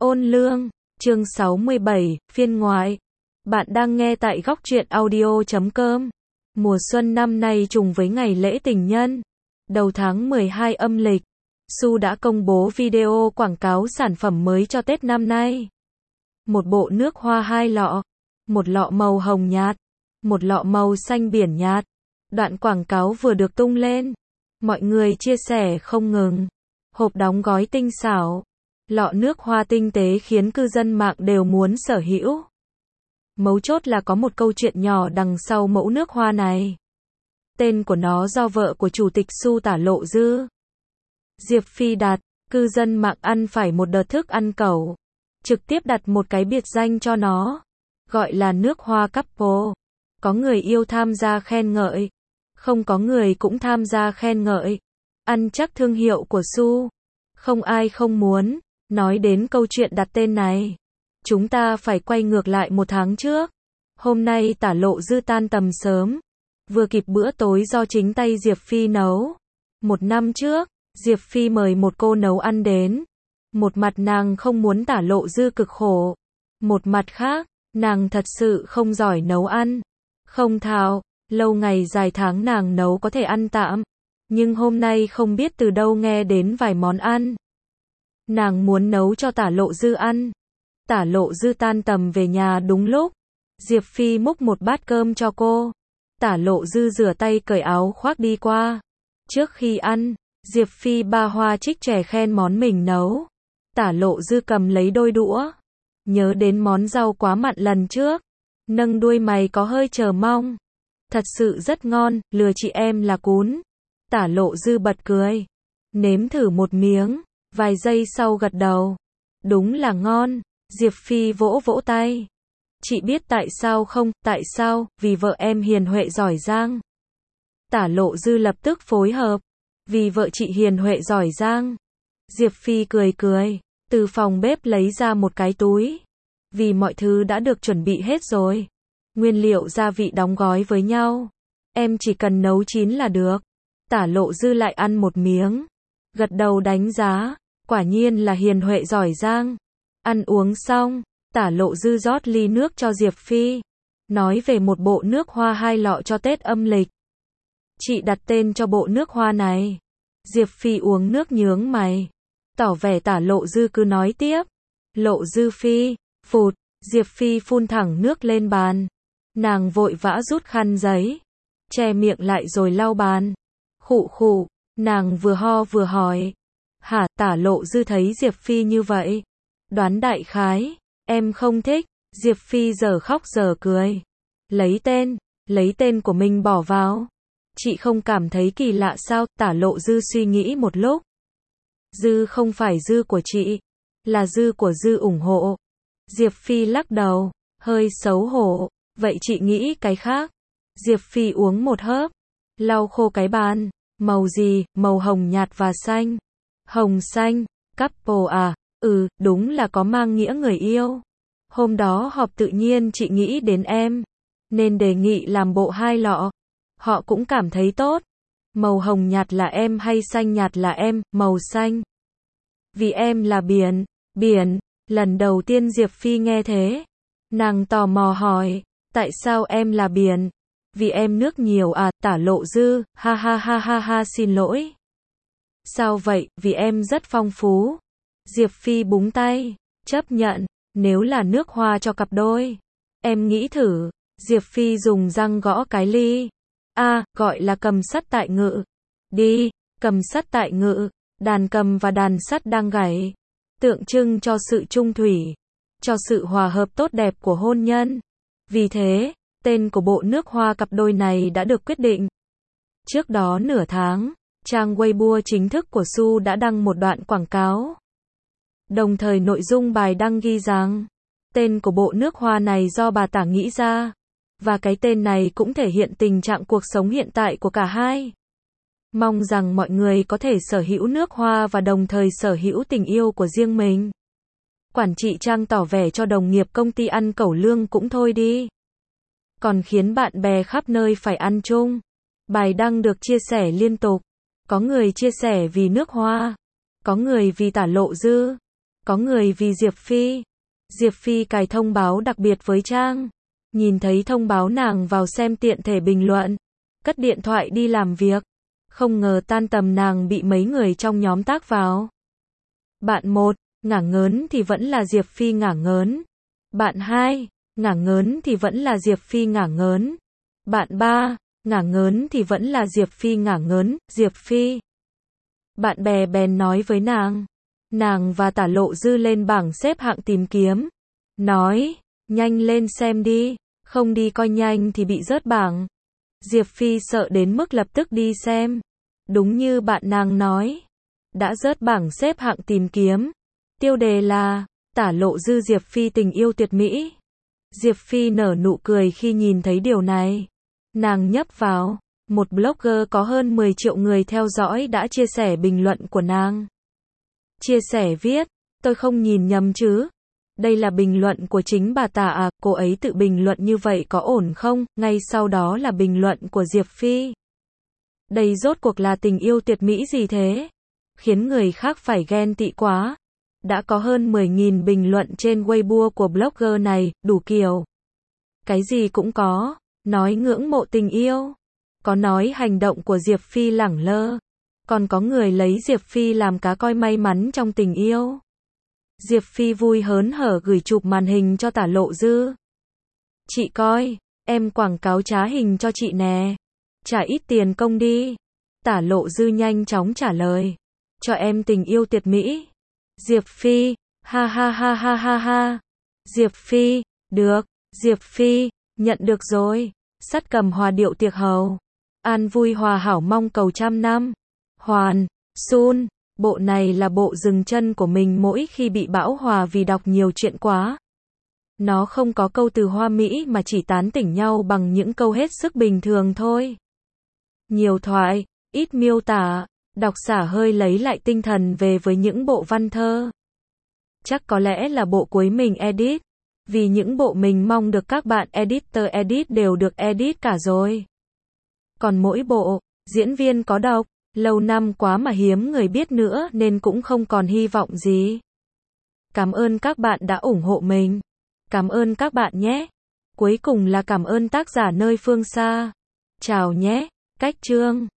Ôn lương, chương 67, phiên ngoại. Bạn đang nghe tại góc truyện audio.com. Mùa xuân năm nay trùng với ngày lễ tình nhân. Đầu tháng 12 âm lịch, Su đã công bố video quảng cáo sản phẩm mới cho Tết năm nay. Một bộ nước hoa 2 lọ. Một lọ màu hồng nhạt, một lọ màu xanh biển nhạt. Đoạn quảng cáo vừa được tung lên, mọi người chia sẻ không ngừng. Hộp đóng gói tinh xảo, lọ nước hoa tinh tế khiến cư dân mạng đều muốn sở hữu. Mấu chốt là có một câu chuyện nhỏ đằng sau mẫu nước hoa này. Tên của nó do vợ của chủ tịch Su Tả Lộ Dư, Diệp Phi đặt. Cư dân mạng ăn phải một đợt thức ăn cẩu, trực tiếp đặt một cái biệt danh cho nó, gọi là nước hoa couple. Có người yêu tham gia khen ngợi, không có người cũng tham gia khen ngợi. Ăn chắc thương hiệu của Su, không ai không muốn. Nói đến câu chuyện đặt tên này, chúng ta phải quay ngược lại một tháng trước. Hôm nay Tả Lộ Dư tan tầm sớm, vừa kịp bữa tối do chính tay Diệp Phi nấu. Một năm trước, Diệp Phi mời một cô nấu ăn đến. Một mặt nàng không muốn Tả Lộ Dư cực khổ, một mặt khác, nàng thật sự không giỏi nấu ăn. Không thạo, lâu ngày dài tháng nàng nấu có thể ăn tạm, nhưng hôm nay không biết từ đâu nghe đến vài món ăn. Nàng muốn nấu cho Tả Lộ Dư ăn. Tả Lộ Dư tan tầm về nhà đúng lúc. Diệp Phi múc một bát cơm cho cô. Tả Lộ Dư rửa tay cởi áo khoác đi qua. Trước khi ăn, Diệp Phi ba hoa trích trẻ khen món mình nấu. Tả Lộ Dư cầm lấy đôi đũa, nhớ đến món rau quá mặn lần trước, nâng đuôi mày có hơi chờ mong. Thật sự rất ngon, lừa chị em là cún. Tả Lộ Dư bật cười, nếm thử một miếng, vài giây sau gật đầu. Đúng là ngon. Diệp Phi vỗ vỗ tay. Chị biết tại sao không? Tại sao? Vì vợ em hiền huệ giỏi giang. Tả Lộ Dư lập tức phối hợp. Vì vợ chị hiền huệ giỏi giang. Diệp Phi cười cười, từ phòng bếp lấy ra một cái túi. Vì mọi thứ đã được chuẩn bị hết rồi. Nguyên liệu gia vị đóng gói với nhau. Em chỉ cần nấu chín là được. Tả Lộ Dư lại ăn một miếng, gật đầu đánh giá. Quả nhiên là hiền huệ giỏi giang. Ăn uống xong, Tả Lộ Dư rót ly nước cho Diệp Phi, nói về một bộ nước hoa 2 lọ cho Tết âm lịch. Chị đặt tên cho bộ nước hoa này. Diệp Phi uống nước nhướng mày, tỏ vẻ Tả Lộ Dư cứ nói tiếp. Lộ Dư Phi, phụt, Diệp Phi phun thẳng nước lên bàn. Nàng vội vã rút khăn giấy, che miệng lại rồi lau bàn. Khụ khụ, nàng vừa ho vừa hỏi. Hả? Tả Lộ Dư thấy Diệp Phi như vậy, đoán đại khái, em không thích. Diệp Phi giờ khóc giờ cười. Lấy tên của mình bỏ vào. Chị không cảm thấy kỳ lạ sao? Tả Lộ Dư suy nghĩ một lúc. Dư không phải Dư của chị, là Dư của Dư ủng hộ. Diệp Phi lắc đầu, hơi xấu hổ. Vậy chị nghĩ cái khác. Diệp Phi uống một hớp, lau khô cái bàn. Màu gì? Màu hồng nhạt và xanh. Hồng xanh, couple à? Đúng là có mang nghĩa người yêu. Hôm đó họp tự nhiên chị nghĩ đến em, nên đề nghị làm bộ 2 lọ. Họ cũng cảm thấy tốt. Màu hồng nhạt là em hay xanh nhạt là em? Màu xanh. Vì em là biển. Lần đầu tiên Diệp Phi nghe thế, nàng tò mò hỏi, tại sao em là biển? Vì em nước nhiều à? Tả Lộ Dư, ha ha ha ha ha, xin lỗi. Sao vậy? Vì em rất phong phú. Diệp Phi búng tay, chấp nhận, nếu là nước hoa cho cặp đôi, em nghĩ thử. Diệp Phi dùng răng gõ cái ly. Gọi là cầm sắt tại ngự. Đi, cầm sắt tại ngự, đàn cầm và đàn sắt đang gảy, tượng trưng cho sự chung thủy, cho sự hòa hợp tốt đẹp của hôn nhân. Vì thế, tên của bộ nước hoa cặp đôi này đã được quyết định. Trước đó nửa tháng, trang Weibo chính thức của Su đã đăng một đoạn quảng cáo. Đồng thời nội dung bài đăng ghi rằng, tên của bộ nước hoa này do bà Tả nghĩ ra, và cái tên này cũng thể hiện tình trạng cuộc sống hiện tại của cả hai. Mong rằng mọi người có thể sở hữu nước hoa và đồng thời sở hữu tình yêu của riêng mình. Quản trị trang tỏ vẻ cho đồng nghiệp công ty ăn cẩu lương cũng thôi đi, còn khiến bạn bè khắp nơi phải ăn chung. Bài đăng được chia sẻ liên tục. Có người chia sẻ vì nước hoa, có người vì Tả Lộ Dư. Có người vì Diệp Phi. Diệp Phi cài thông báo đặc biệt với trang. Nhìn thấy thông báo nàng vào xem tiện thể bình luận. Cất điện thoại đi làm việc. Không ngờ tan tầm nàng bị mấy người trong nhóm tác vào. Bạn 1, ngả ngớn thì vẫn là Diệp Phi ngả ngớn. Bạn 2, ngả ngớn thì vẫn là Diệp Phi ngả ngớn. Bạn 3, ngả ngớn thì vẫn là Diệp Phi ngả ngớn, Diệp Phi. Bạn bè bèn nói với nàng. Nàng và Tả Lộ Dư lên bảng xếp hạng tìm kiếm. Nói, nhanh lên xem đi, không đi coi nhanh thì bị rớt bảng. Diệp Phi sợ đến mức lập tức đi xem. Đúng như bạn nàng nói. Đã rớt bảng xếp hạng tìm kiếm. Tiêu đề là, Tả Lộ Dư Diệp Phi tình yêu tuyệt mỹ. Diệp Phi nở nụ cười khi nhìn thấy điều này. Nàng nhấp vào. Một blogger có hơn 10 triệu người theo dõi đã chia sẻ bình luận của nàng. Chia sẻ viết, tôi không nhìn nhầm chứ. Đây là bình luận của chính bà Tả à, cô ấy tự bình luận như vậy có ổn không? Ngay sau đó là bình luận của Diệp Phi. Đây rốt cuộc là tình yêu tuyệt mỹ gì thế? Khiến người khác phải ghen tị quá. Đã có hơn 10.000 bình luận trên Weibo của blogger này, đủ kiểu. Cái gì cũng có. Nói ngưỡng mộ tình yêu. Có nói hành động của Diệp Phi lẳng lơ. Còn có người lấy Diệp Phi làm cá coi may mắn trong tình yêu. Diệp Phi vui hớn hở gửi chụp màn hình cho Tả Lộ Dư. Chị coi, em quảng cáo trá hình cho chị nè. Trả ít tiền công đi. Tả Lộ Dư nhanh chóng trả lời. Cho em tình yêu tuyệt mỹ. Diệp Phi, ha ha ha ha ha ha. Diệp Phi, được. Diệp Phi, nhận được rồi. Sắt cầm hòa điệu tiệc hầu. An vui hòa hảo mong cầu trăm năm. Hoàn, Sun, bộ này là bộ dừng chân của mình mỗi khi bị bão hòa vì đọc nhiều chuyện quá. Nó không có câu từ hoa mỹ mà chỉ tán tỉnh nhau bằng những câu hết sức bình thường thôi. Nhiều thoại, ít miêu tả, đọc xả hơi lấy lại tinh thần về với những bộ văn thơ. Chắc có lẽ là bộ cuối mình edit. Vì những bộ mình mong được các bạn editor edit đều được edit cả rồi. Còn mỗi bộ, diễn viên có đọc, lâu năm quá mà hiếm người biết nữa nên cũng không còn hy vọng gì. Cảm ơn các bạn đã ủng hộ mình. Cảm ơn các bạn nhé. Cuối cùng là cảm ơn tác giả nơi phương xa. Chào nhé. Cách chương